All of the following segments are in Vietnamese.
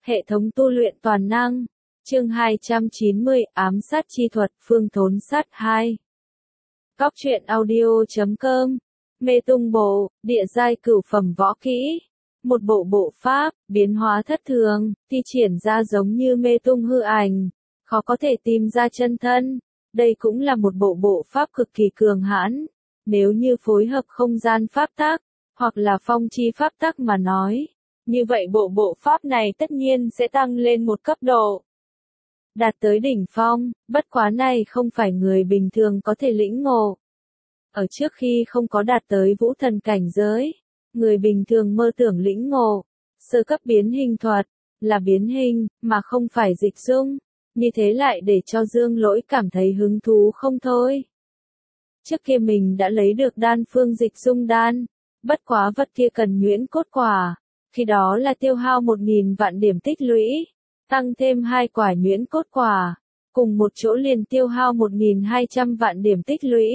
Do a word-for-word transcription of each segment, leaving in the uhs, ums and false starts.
Hệ thống tu luyện toàn năng. Chương hai trăm chín mươi, ám sát chi thuật, phương thốn sát hai. Cóc truyện audio chấm com. Mê tung bộ, địa giai cửu phẩm võ kỹ. Một bộ bộ pháp, biến hóa thất thường, thi triển ra giống như mê tung hư ảnh, khó có thể tìm ra chân thân. Đây cũng là một bộ bộ pháp cực kỳ cường hãn. Nếu như phối hợp không gian pháp tắc, hoặc là phong chi pháp tắc mà nói, như vậy bộ bộ pháp này tất nhiên sẽ tăng lên một cấp độ. Đạt tới đỉnh phong, bất quá này không phải người bình thường có thể lĩnh ngộ. Ở trước khi không có đạt tới vũ thần cảnh giới, người bình thường mơ tưởng lĩnh ngộ, sơ cấp biến hình thuật, là biến hình, mà không phải dịch dung. Như thế lại để cho Dương Lỗi cảm thấy hứng thú không thôi. Trước kia mình đã lấy được đan phương dịch dung đan, bất quá vật kia cần nhuyễn cốt quả, khi đó là tiêu hao một nghìn vạn điểm tích lũy, tăng thêm hai quả nhuyễn cốt quả, cùng một chỗ liền tiêu hao một nghìn hai trăm vạn điểm tích lũy.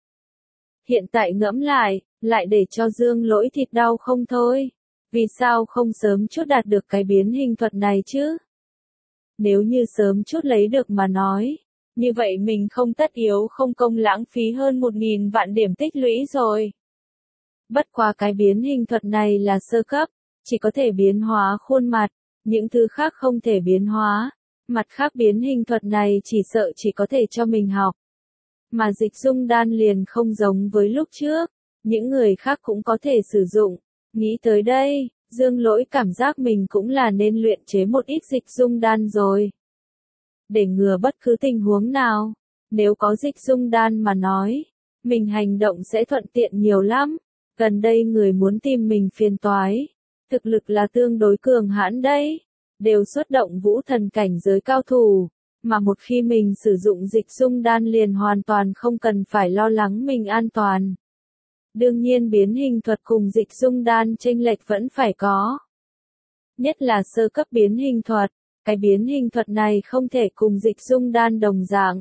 Hiện tại ngẫm lại, lại để cho Dương Lỗi thịt đau không thôi. Vì sao không sớm chút đạt được cái biến hình thuật này chứ? Nếu như sớm chút lấy được mà nói, như vậy mình không tất yếu không công lãng phí hơn một nghìn vạn điểm tích lũy rồi. Bất quá cái biến hình thuật này là sơ cấp, chỉ có thể biến hóa khuôn mặt, những thứ khác không thể biến hóa. Mặt khác biến hình thuật này chỉ sợ chỉ có thể cho mình học. Mà dịch dung đan liền không giống với lúc trước, những người khác cũng có thể sử dụng. Nghĩ tới đây, Dương Lỗi cảm giác mình cũng là nên luyện chế một ít dịch dung đan rồi. Để ngừa bất cứ tình huống nào, nếu có dịch dung đan mà nói, mình hành động sẽ thuận tiện nhiều lắm. Gần đây người muốn tìm mình phiền toái, thực lực là tương đối cường hãn đấy, đều xuất động vũ thần cảnh giới cao thủ, mà một khi mình sử dụng dịch dung đan liền hoàn toàn không cần phải lo lắng mình an toàn. Đương nhiên biến hình thuật cùng dịch dung đan chênh lệch vẫn phải có. Nhất là sơ cấp biến hình thuật, cái biến hình thuật này không thể cùng dịch dung đan đồng dạng.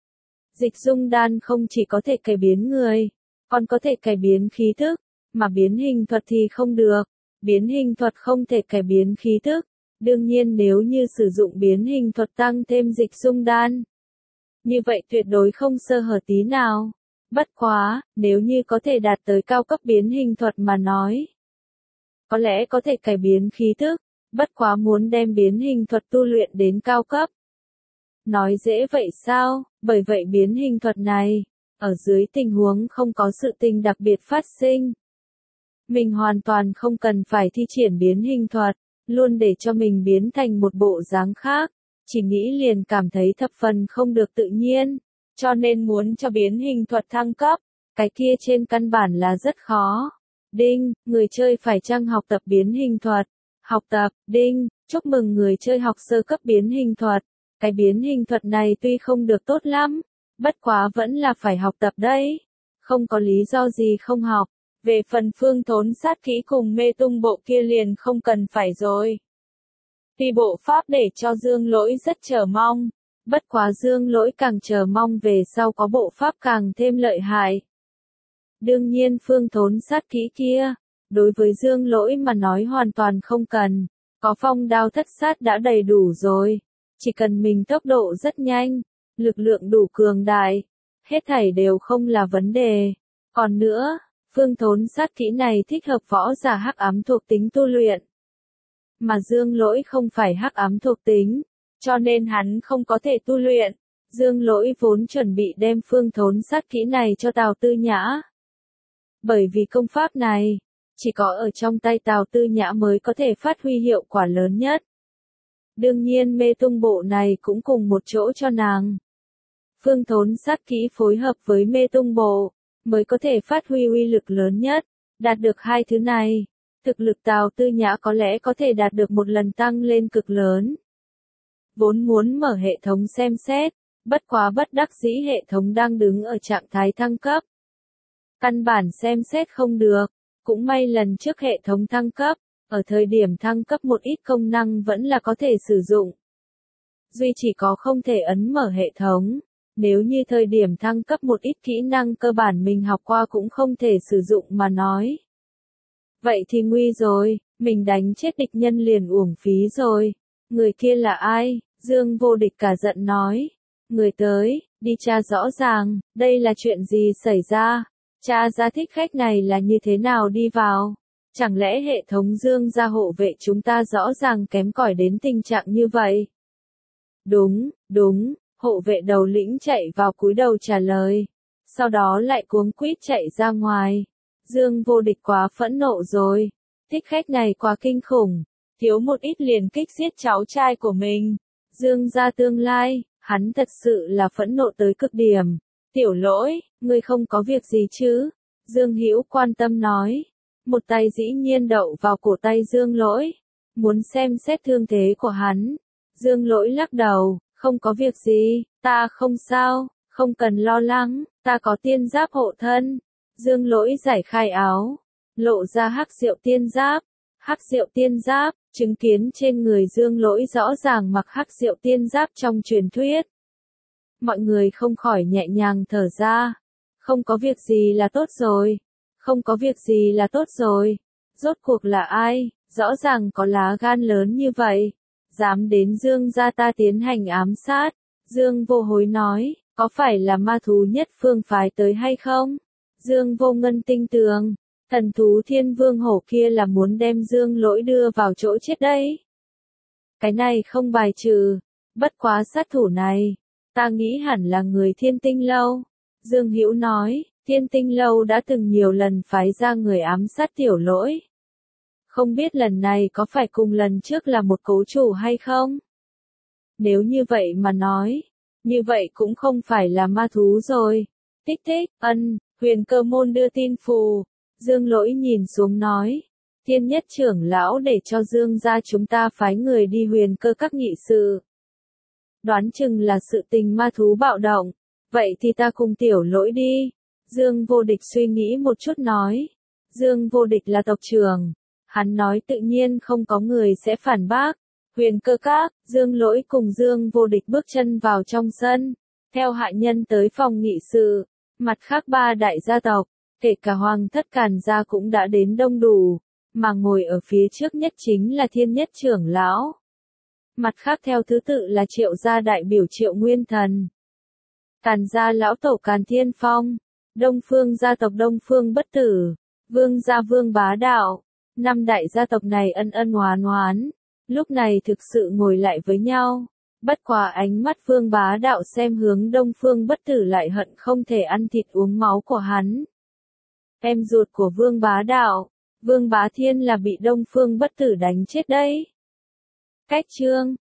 Dịch dung đan không chỉ có thể cải biến người, còn có thể cải biến khí thức, mà biến hình thuật thì không được. Biến hình thuật không thể cải biến khí thức, đương nhiên nếu như sử dụng biến hình thuật tăng thêm dịch dung đan, như vậy tuyệt đối không sơ hở tí nào. Bất quá, nếu như có thể đạt tới cao cấp biến hình thuật mà nói, có lẽ có thể cải biến khí thức, bất quá muốn đem biến hình thuật tu luyện đến cao cấp. Nói dễ vậy sao, bởi vậy biến hình thuật này, ở dưới tình huống không có sự tình đặc biệt phát sinh, mình hoàn toàn không cần phải thi triển biến hình thuật, luôn để cho mình biến thành một bộ dáng khác, chỉ nghĩ liền cảm thấy thập phần không được tự nhiên, cho nên muốn cho biến hình thuật thăng cấp, cái kia trên căn bản là rất khó. Đinh, người chơi phải chăng học tập biến hình thuật? Học tập, đinh, chúc mừng người chơi học sơ cấp biến hình thuật. Cái biến hình thuật này tuy không được tốt lắm, bất quá vẫn là phải học tập đấy, không có lý do gì không học. Về phần phương thốn sát kỹ cùng mê tung bộ kia liền không cần phải rồi. Tuy bộ pháp để cho Dương Lỗi rất chờ mong, bất quá Dương Lỗi càng chờ mong về sau có bộ pháp càng thêm lợi hại. Đương nhiên phương thốn sát kỹ kia, đối với Dương Lỗi mà nói hoàn toàn không cần, có phong đao thất sát đã đầy đủ rồi, chỉ cần mình tốc độ rất nhanh, lực lượng đủ cường đại, hết thảy đều không là vấn đề. Còn nữa, phương thốn sát kỹ này thích hợp võ giả hắc ám thuộc tính tu luyện. Mà Dương Lỗi không phải hắc ám thuộc tính, cho nên hắn không có thể tu luyện. Dương Lỗi vốn chuẩn bị đem phương thốn sát kỹ này cho Tào Tư Nhã. Bởi vì công pháp này, chỉ có ở trong tay Tào Tư Nhã mới có thể phát huy hiệu quả lớn nhất. Đương nhiên mê tung bộ này cũng cùng một chỗ cho nàng. Phương thốn sát kỹ phối hợp với mê tung bộ, mới có thể phát huy uy lực lớn nhất. Đạt được hai thứ này, thực lực Tào Tư Nhã có lẽ có thể đạt được một lần tăng lên cực lớn. Vốn muốn mở hệ thống xem xét, bất quá bất đắc dĩ hệ thống đang đứng ở trạng thái thăng cấp. Căn bản xem xét không được, cũng may lần trước hệ thống thăng cấp, ở thời điểm thăng cấp một ít công năng vẫn là có thể sử dụng. Duy chỉ có không thể ấn mở hệ thống. Nếu như thời điểm thăng cấp một ít kỹ năng cơ bản mình học qua cũng không thể sử dụng mà nói. Vậy thì nguy rồi, mình đánh chết địch nhân liền uổng phí rồi. Người kia là ai? Dương Vô Địch cả giận nói. Người tới, đi tra rõ ràng, đây là chuyện gì xảy ra? Tra ra thích khách này là như thế nào đi vào? Chẳng lẽ hệ thống Dương gia hộ vệ chúng ta rõ ràng kém cỏi đến tình trạng như vậy? Đúng, đúng, hộ vệ đầu lĩnh chạy vào cúi đầu trả lời. Sau đó lại cuống quýt chạy ra ngoài. Dương Vô Địch quá phẫn nộ rồi. Thích khách này quá kinh khủng. Thiếu một ít liền kích giết cháu trai của mình. Dương gia tương lai, hắn thật sự là phẫn nộ tới cực điểm. Tiểu Lỗi, ngươi không có việc gì chứ? Dương Hữu quan tâm nói. Một tay dĩ nhiên đậu vào cổ tay Dương Lỗi. Muốn xem xét thương thế của hắn. Dương Lỗi lắc đầu, không có việc gì, ta không sao, không cần lo lắng, ta có tiên giáp hộ thân. Dương Lỗi giải khai áo, lộ ra hắc diệu tiên giáp. Hắc diệu tiên giáp, chứng kiến trên người Dương Lỗi rõ ràng mặc hắc diệu tiên giáp trong truyền thuyết. Mọi người không khỏi nhẹ nhàng thở ra. Không có việc gì là tốt rồi. Không có việc gì là tốt rồi. Rốt cuộc là ai, rõ ràng có lá gan lớn như vậy. Dám đến Dương gia ta tiến hành ám sát. Dương Vô Hối nói, có phải là ma thú nhất phương phái tới hay không? Dương Vô Ngân tinh tường, thần thú thiên vương hổ kia là muốn đem Dương Lỗi đưa vào chỗ chết đấy. Cái này không bài trừ, bất quá sát thủ này, ta nghĩ hẳn là người Thiên Tinh Lâu. Dương Hữu nói, Thiên Tinh Lâu đã từng nhiều lần phái ra người ám sát Tiểu Lỗi. Không biết lần này có phải cùng lần trước là một cố chủ hay không? Nếu như vậy mà nói, như vậy cũng không phải là ma thú rồi. Tích tích, ân, Huyền Cơ môn đưa tin phù. Dương Lỗi nhìn xuống nói. Thiên nhất trưởng lão để cho Dương gia chúng ta phái người đi huyền cơ các nghị sự. Đoán chừng là sự tình ma thú bạo động. Vậy thì ta cùng Tiểu Lỗi đi. Dương Vô Địch suy nghĩ một chút nói. Dương Vô Địch là tộc trưởng. Hắn nói tự nhiên không có người sẽ phản bác. Huyền cơ các, Dương Lỗi cùng Dương Vô Địch bước chân vào trong sân. Theo hạ nhân tới phòng nghị sự. Mặt khác ba đại gia tộc, kể cả Hoàng thất Càn gia cũng đã đến đông đủ. Mà ngồi ở phía trước nhất chính là Thiên nhất trưởng lão. Mặt khác theo thứ tự là Triệu gia đại biểu Triệu Nguyên Thần. Càn gia lão tổ Càn Thiên Phong. Đông Phương gia tộc Đông Phương Bất Tử. Vương gia Vương Bá Đạo. Năm đại gia tộc này ân ân oán oán. Lúc này thực sự ngồi lại với nhau. Bất quá ánh mắt Vương Bá Đạo xem hướng Đông Phương Bất Tử lại hận không thể ăn thịt uống máu của hắn. Em ruột của Vương Bá Đạo, Vương Bá Thiên là bị Đông Phương Bất Tử đánh chết đấy. Cách chương